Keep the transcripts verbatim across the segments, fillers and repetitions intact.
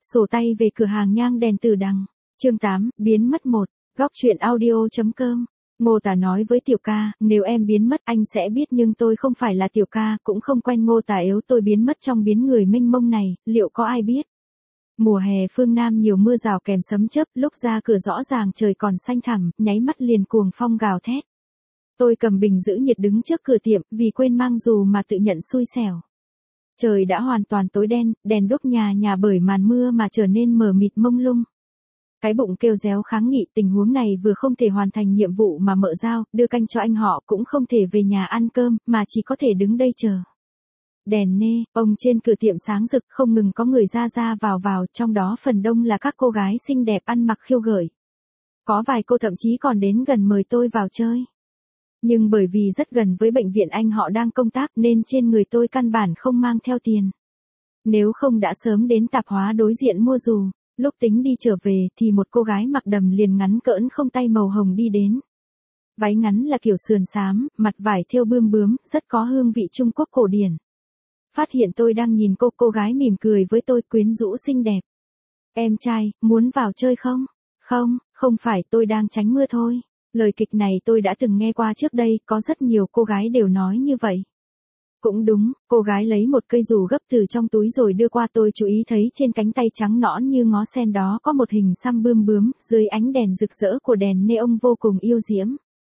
Sổ tay về cửa hàng nhang đèn Từ Đằng. Chương tám, biến mất một. Góc truyện audio.com. Ngô Tả nói với Tiểu Ca, nếu em biến mất anh sẽ biết, nhưng tôi không phải là Tiểu Ca, cũng không quen Ngô Tả. Nếu tôi biến mất trong biến người mênh mông này, liệu có ai biết? Mùa hè phương Nam nhiều mưa rào kèm sấm chớp, lúc ra cửa rõ ràng trời còn xanh thẳm, nháy mắt liền cuồng phong gào thét. Tôi cầm bình giữ nhiệt đứng trước cửa tiệm, vì quên mang dù mà tự nhận xui xẻo. Trời đã hoàn toàn tối đen, đèn đuốc nhà nhà bởi màn mưa mà trở nên mờ mịt mông lung. Cái bụng kêu réo kháng nghị, tình huống này vừa không thể hoàn thành nhiệm vụ mà mợ giao, đưa canh cho anh họ, cũng không thể về nhà ăn cơm, mà chỉ có thể đứng đây chờ. Đèn nê, ông trên cửa tiệm sáng rực, không ngừng có người ra ra vào vào, trong đó phần đông là các cô gái xinh đẹp ăn mặc khiêu gợi. Có vài cô thậm chí còn đến gần mời tôi vào chơi. Nhưng bởi vì rất gần với bệnh viện anh họ đang công tác nên trên người tôi căn bản không mang theo tiền. Nếu không đã sớm đến tạp hóa đối diện mua dù. Lúc tính đi trở về thì một cô gái mặc đầm liền ngắn cỡn không tay màu hồng đi đến. Váy ngắn là kiểu sườn xám, mặt vải thêu bươm bướm, rất có hương vị Trung Quốc cổ điển. Phát hiện tôi đang nhìn cô, cô gái mỉm cười với tôi, quyến rũ xinh đẹp. Em trai, muốn vào chơi không? Không, không phải, tôi đang tránh mưa thôi. Lời kịch này tôi đã từng nghe qua trước đây, có rất nhiều cô gái đều nói như vậy. Cũng đúng, cô gái lấy một cây dù gấp từ trong túi rồi đưa qua, tôi chú ý thấy trên cánh tay trắng nõn như ngó sen đó có một hình xăm bươm bướm, dưới ánh đèn rực rỡ của đèn neon vô cùng yêu diễm.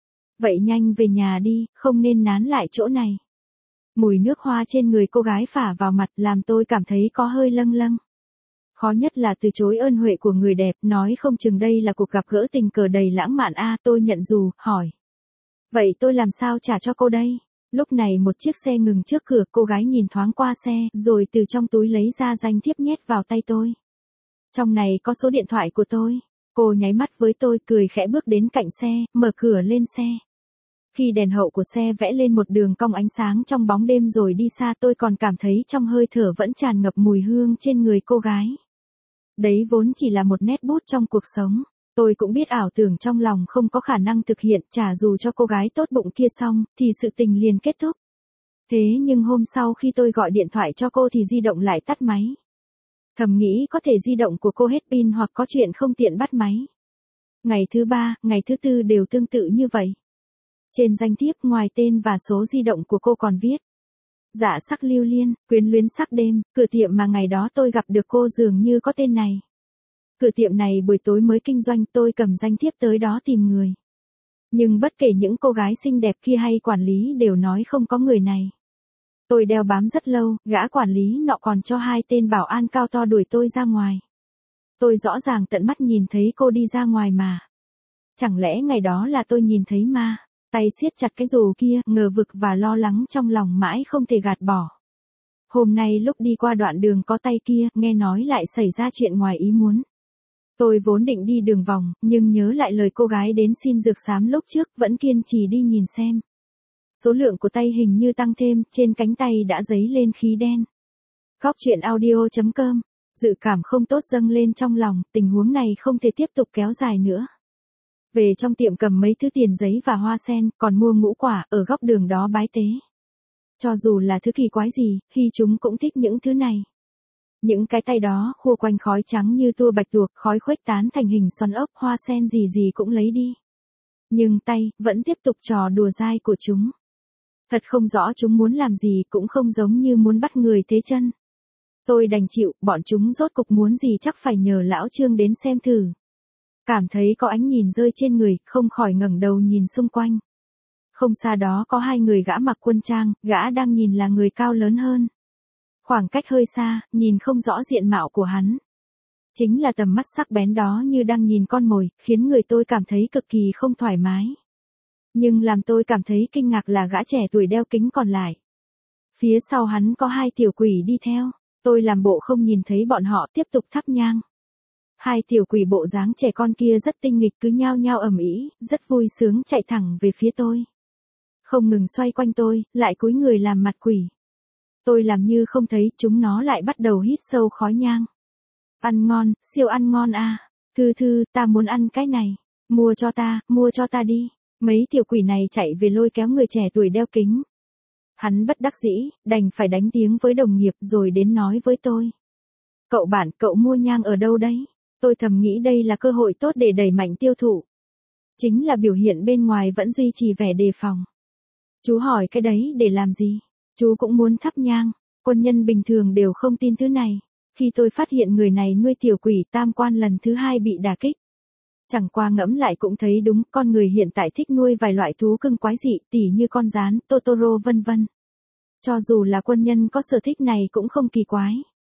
Vậy nhanh về nhà đi, không nên nán lại chỗ này. Mùi nước hoa trên người cô gái phả vào mặt làm tôi cảm thấy có hơi lâng lâng. Khó nhất là từ chối ơn huệ của người đẹp, nói không chừng đây là cuộc gặp gỡ tình cờ đầy lãng mạn. A, tôi nhận dù, hỏi. Vậy tôi làm sao trả cho cô đây? Lúc này một chiếc xe ngừng trước cửa, cô gái nhìn thoáng qua xe, rồi từ trong túi lấy ra danh thiếp nhét vào tay tôi. Trong này có số điện thoại của tôi. Cô nháy mắt với tôi, cười khẽ bước đến cạnh xe, mở cửa lên xe. Khi đèn hậu của xe vẽ lên một đường cong ánh sáng trong bóng đêm rồi đi xa, tôi còn cảm thấy trong hơi thở vẫn tràn ngập mùi hương trên người cô gái. Đấy vốn chỉ là một nét bút trong cuộc sống. Tôi cũng biết ảo tưởng trong lòng không có khả năng thực hiện, trả dù cho cô gái tốt bụng kia xong, thì sự tình liền kết thúc. Thế nhưng hôm sau khi tôi gọi điện thoại cho cô thì di động lại tắt máy. Thầm nghĩ có thể di động của cô hết pin hoặc có chuyện không tiện bắt máy. Ngày thứ ba, ngày thứ tư đều tương tự như vậy. Trên danh thiếp ngoài tên và số di động của cô còn viết. Dạ sắc lưu liên, quyến luyến sắc đêm, cửa tiệm mà ngày đó tôi gặp được cô dường như có tên này. Cửa tiệm này buổi tối mới kinh doanh, tôi cầm danh thiếp tới đó tìm người. Nhưng bất kể những cô gái xinh đẹp kia hay quản lý đều nói không có người này. Tôi đeo bám rất lâu, gã quản lý nọ còn cho hai tên bảo an cao to đuổi tôi ra ngoài. Tôi rõ ràng tận mắt nhìn thấy cô đi ra ngoài mà. Chẳng lẽ ngày đó là tôi nhìn thấy ma? Tay siết chặt cái dù kia, ngờ vực và lo lắng trong lòng mãi không thể gạt bỏ. Hôm nay lúc đi qua đoạn đường có tay kia, nghe nói lại xảy ra chuyện ngoài ý muốn. Tôi vốn định đi đường vòng, nhưng nhớ lại lời cô gái đến xin dược xám lúc trước, vẫn kiên trì đi nhìn xem. Số lượng của tay hình như tăng thêm, trên cánh tay đã dấy lên khí đen. Góc truyện audio.com. Dự cảm không tốt dâng lên trong lòng, tình huống này không thể tiếp tục kéo dài nữa. Về trong tiệm cầm mấy thứ tiền giấy và hoa sen, còn mua ngũ quả, ở góc đường đó bái tế. Cho dù là thứ kỳ quái gì, Hy chúng cũng thích những thứ này. Những cái tay đó khua quanh khói trắng như tua bạch tuộc, khói khuếch tán thành hình xoắn ốc, hoa sen gì gì cũng lấy đi. Nhưng tay, vẫn tiếp tục trò đùa dai của chúng. Thật không rõ chúng muốn làm gì, cũng không giống như muốn bắt người thế chân. Tôi đành chịu, bọn chúng rốt cục muốn gì chắc phải nhờ lão Trương đến xem thử. Cảm thấy có ánh nhìn rơi trên người, không khỏi ngẩng đầu nhìn xung quanh. Không xa đó có hai người gã mặc quân trang, gã đang nhìn là người cao lớn hơn. Khoảng cách hơi xa, nhìn không rõ diện mạo của hắn. Chính là tầm mắt sắc bén đó như đang nhìn con mồi, khiến người tôi cảm thấy cực kỳ không thoải mái. Nhưng làm tôi cảm thấy kinh ngạc là gã trẻ tuổi đeo kính còn lại. Phía sau hắn có hai tiểu quỷ đi theo, tôi làm bộ không nhìn thấy bọn họ, tiếp tục thắp nhang. Hai tiểu quỷ bộ dáng trẻ con kia rất tinh nghịch, cứ nhao nhao ầm ĩ, rất vui sướng chạy thẳng về phía tôi. Không ngừng xoay quanh tôi, lại cúi người làm mặt quỷ. Tôi làm như không thấy, chúng nó lại bắt đầu hít sâu khói nhang. Ăn ngon, siêu ăn ngon à. Thư thư, ta muốn ăn cái này. Mua cho ta, mua cho ta đi. Mấy tiểu quỷ này chạy về lôi kéo người trẻ tuổi đeo kính. Hắn bất đắc dĩ, đành phải đánh tiếng với đồng nghiệp rồi đến nói với tôi. Cậu bạn, cậu mua nhang ở đâu đấy? Tôi thầm nghĩ đây là cơ hội tốt để đẩy mạnh tiêu thụ. Chính là biểu hiện bên ngoài vẫn duy trì vẻ đề phòng. Chú hỏi cái đấy để làm gì? Chú cũng muốn thắp nhang. Quân nhân bình thường đều không tin thứ này. Khi tôi phát hiện người này nuôi tiểu quỷ tam quan lần thứ hai bị đả kích. Chẳng qua ngẫm lại cũng thấy đúng, con người hiện tại thích nuôi vài loại thú cưng quái dị, tỉ như con gián, Totoro vân vân. Cho dù là quân nhân có sở thích này cũng không kỳ quái.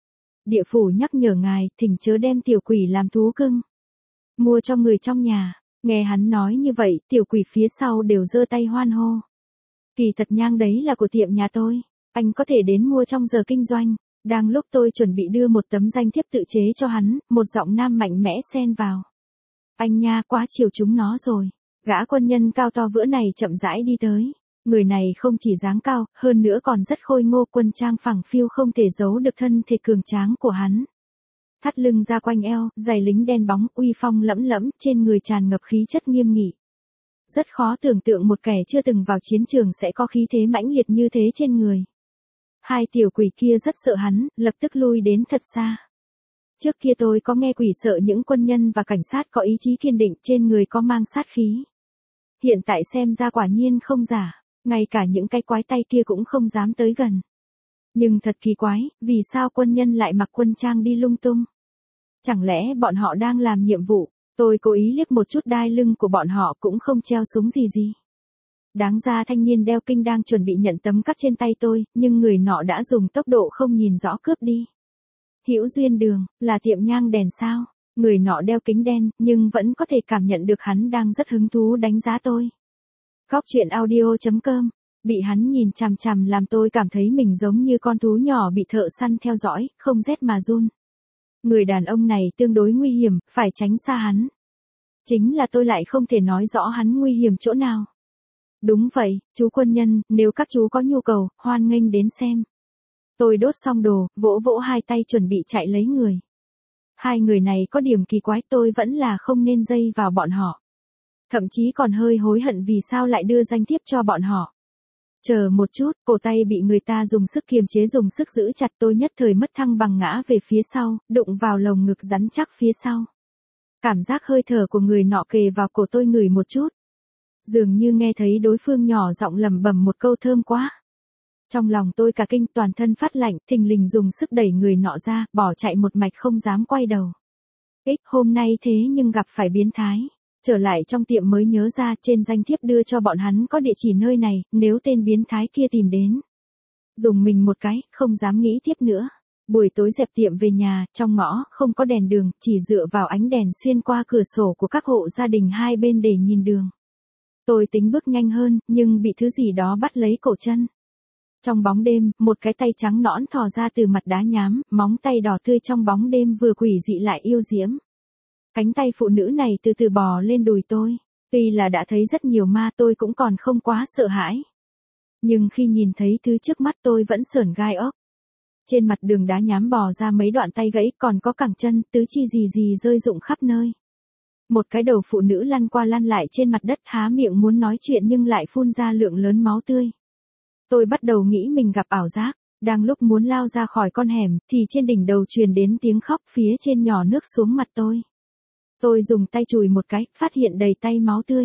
Địa phủ nhắc nhở ngài, thỉnh chớ đem tiểu quỷ làm thú cưng. Mua cho người trong nhà. Nghe hắn nói như vậy, tiểu quỷ phía sau đều giơ tay hoan hô. Kỳ thật nhang đấy là của tiệm nhà tôi. Anh có thể đến mua trong giờ kinh doanh. Đang lúc tôi chuẩn bị đưa một tấm danh thiếp tự chế cho hắn, một giọng nam mạnh mẽ xen vào. Anh nha, quá chiều chúng nó rồi. Gã quân nhân cao to vữa này chậm rãi đi tới. Người này không chỉ dáng cao, hơn nữa còn rất khôi ngô, quân trang phẳng phiu không thể giấu được thân thể cường tráng của hắn. Thắt lưng ra quanh eo, giày lính đen bóng, uy phong lẫm lẫm, trên người tràn ngập khí chất nghiêm nghị. Rất khó tưởng tượng một kẻ chưa từng vào chiến trường sẽ có khí thế mãnh liệt như thế trên người. Hai tiểu quỷ kia rất sợ hắn, lập tức lui đến thật xa. Trước kia tôi có nghe quỷ sợ những quân nhân và cảnh sát có ý chí kiên định, trên người có mang sát khí. Hiện tại xem ra quả nhiên không giả, ngay cả những cái quái tay kia cũng không dám tới gần. Nhưng thật kỳ quái, vì sao quân nhân lại mặc quân trang đi lung tung? Chẳng lẽ bọn họ đang làm nhiệm vụ? Tôi cố ý liếc một chút đai lưng của bọn họ cũng không treo súng gì gì. Đáng ra thanh niên đeo kinh đang chuẩn bị nhận tấm cắt trên tay tôi, nhưng người nọ đã dùng tốc độ không nhìn rõ cướp đi. Hữu duyên đường, là tiệm nhang đèn sao? Người nọ đeo kính đen, nhưng vẫn có thể cảm nhận được hắn đang rất hứng thú đánh giá tôi. Góc truyện audio chấm com. Bị hắn nhìn chằm chằm làm tôi cảm thấy mình giống như con thú nhỏ bị thợ săn theo dõi, không rét mà run. Người đàn ông này tương đối nguy hiểm, phải tránh xa hắn. Chính là tôi lại không thể nói rõ hắn nguy hiểm chỗ nào. Đúng vậy, chú quân nhân, nếu các chú có nhu cầu, hoan nghênh đến xem. Tôi đốt xong đồ, vỗ vỗ hai tay chuẩn bị chạy lấy người. Hai người này có điểm kỳ quái, tôi vẫn là không nên dây vào bọn họ. Thậm chí còn hơi hối hận vì sao lại đưa danh thiếp cho bọn họ. Chờ một chút, cổ tay bị người ta dùng sức kiềm chế dùng sức giữ chặt, tôi nhất thời mất thăng bằng ngã về phía sau, đụng vào lồng ngực rắn chắc phía sau. Cảm giác hơi thở của người nọ kề vào cổ tôi ngửi một chút. Dường như nghe thấy đối phương nhỏ giọng lẩm bẩm một câu thơm quá. Trong lòng tôi cả kinh, toàn thân phát lạnh, thình lình dùng sức đẩy người nọ ra, bỏ chạy một mạch không dám quay đầu. Ích, hôm nay thế nhưng gặp phải biến thái. Trở lại trong tiệm mới nhớ ra trên danh thiếp đưa cho bọn hắn có địa chỉ nơi này, nếu tên biến thái kia tìm đến. Dùng mình một cái, không dám nghĩ tiếp nữa. Buổi tối dẹp tiệm về nhà, trong ngõ, không có đèn đường, chỉ dựa vào ánh đèn xuyên qua cửa sổ của các hộ gia đình hai bên để nhìn đường. Tôi tính bước nhanh hơn, nhưng bị thứ gì đó bắt lấy cổ chân. Trong bóng đêm, một cái tay trắng nõn thò ra từ mặt đá nhám, móng tay đỏ tươi trong bóng đêm vừa quỷ dị lại yêu diễm. Cánh tay phụ nữ này từ từ bò lên đùi tôi. Tuy là đã thấy rất nhiều ma, tôi cũng còn không quá sợ hãi. Nhưng khi nhìn thấy thứ trước mắt tôi vẫn sởn gai ốc. Trên mặt đường đá nhám bò ra mấy đoạn tay gãy, còn có cẳng chân, tứ chi gì gì rơi rụng khắp nơi. Một cái đầu phụ nữ lăn qua lăn lại trên mặt đất, há miệng muốn nói chuyện nhưng lại phun ra lượng lớn máu tươi. Tôi bắt đầu nghĩ mình gặp ảo giác. Đang lúc muốn lao ra khỏi con hẻm, thì trên đỉnh đầu truyền đến tiếng khóc, phía trên nhỏ nước xuống mặt tôi. Tôi dùng tay chùi một cái, phát hiện đầy tay máu tươi.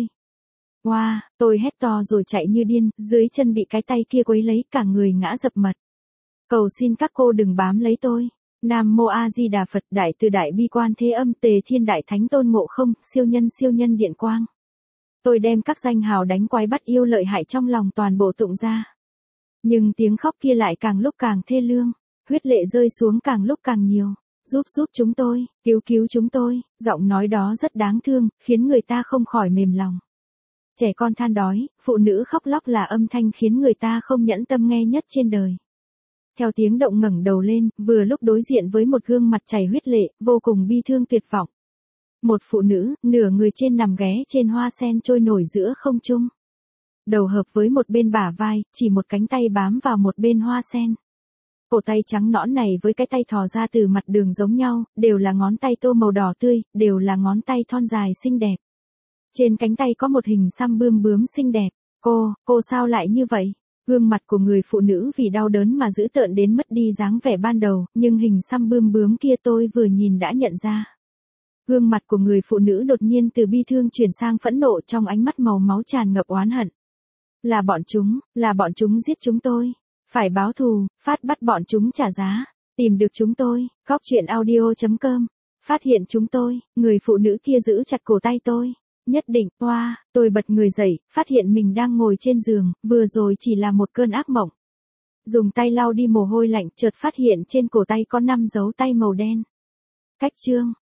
Wow, tôi hét to rồi chạy như điên, dưới chân bị cái tay kia quấy lấy, cả người ngã dập mật. Cầu xin các cô đừng bám lấy tôi. Nam Mô A Di Đà Phật, Đại Từ Đại Bi Quan Thế Âm Tề Thiên Đại Thánh Tôn Ngộ Không, siêu nhân siêu nhân điện quang. Tôi đem các danh hào đánh quái bắt yêu lợi hại trong lòng toàn bộ tụng ra. Nhưng tiếng khóc kia lại càng lúc càng thê lương, huyết lệ rơi xuống càng lúc càng nhiều. Giúp giúp chúng tôi, cứu cứu chúng tôi, giọng nói đó rất đáng thương, khiến người ta không khỏi mềm lòng. Trẻ con than đói, phụ nữ khóc lóc là âm thanh khiến người ta không nhẫn tâm nghe nhất trên đời. Theo tiếng động ngẩng đầu lên, vừa lúc đối diện với một gương mặt chảy huyết lệ, vô cùng bi thương tuyệt vọng. Một phụ nữ, nửa người trên nằm ghé trên hoa sen trôi nổi giữa không trung. Đầu hợp với một bên bả vai, chỉ một cánh tay bám vào một bên hoa sen. Cổ tay trắng nõn này với cái tay thò ra từ mặt đường giống nhau, đều là ngón tay tô màu đỏ tươi, đều là ngón tay thon dài xinh đẹp. Trên cánh tay có một hình xăm bươm bướm xinh đẹp. Cô, cô sao lại như vậy? Gương mặt của người phụ nữ vì đau đớn mà dữ tợn đến mất đi dáng vẻ ban đầu, nhưng hình xăm bươm bướm kia tôi vừa nhìn đã nhận ra. Gương mặt của người phụ nữ đột nhiên từ bi thương chuyển sang phẫn nộ, trong ánh mắt màu máu tràn ngập oán hận. Là bọn chúng, là bọn chúng giết chúng tôi. Phải báo thù, phát bắt bọn chúng trả giá. Tìm được chúng tôi, góc truyện audio chấm com. Phát hiện chúng tôi, người phụ nữ kia giữ chặt cổ tay tôi. Nhất định, oa, tôi bật người dậy, phát hiện mình đang ngồi trên giường, vừa rồi chỉ là một cơn ác mộng. Dùng tay lau đi mồ hôi lạnh, chợt phát hiện trên cổ tay có năm dấu tay màu đen. Cách chương.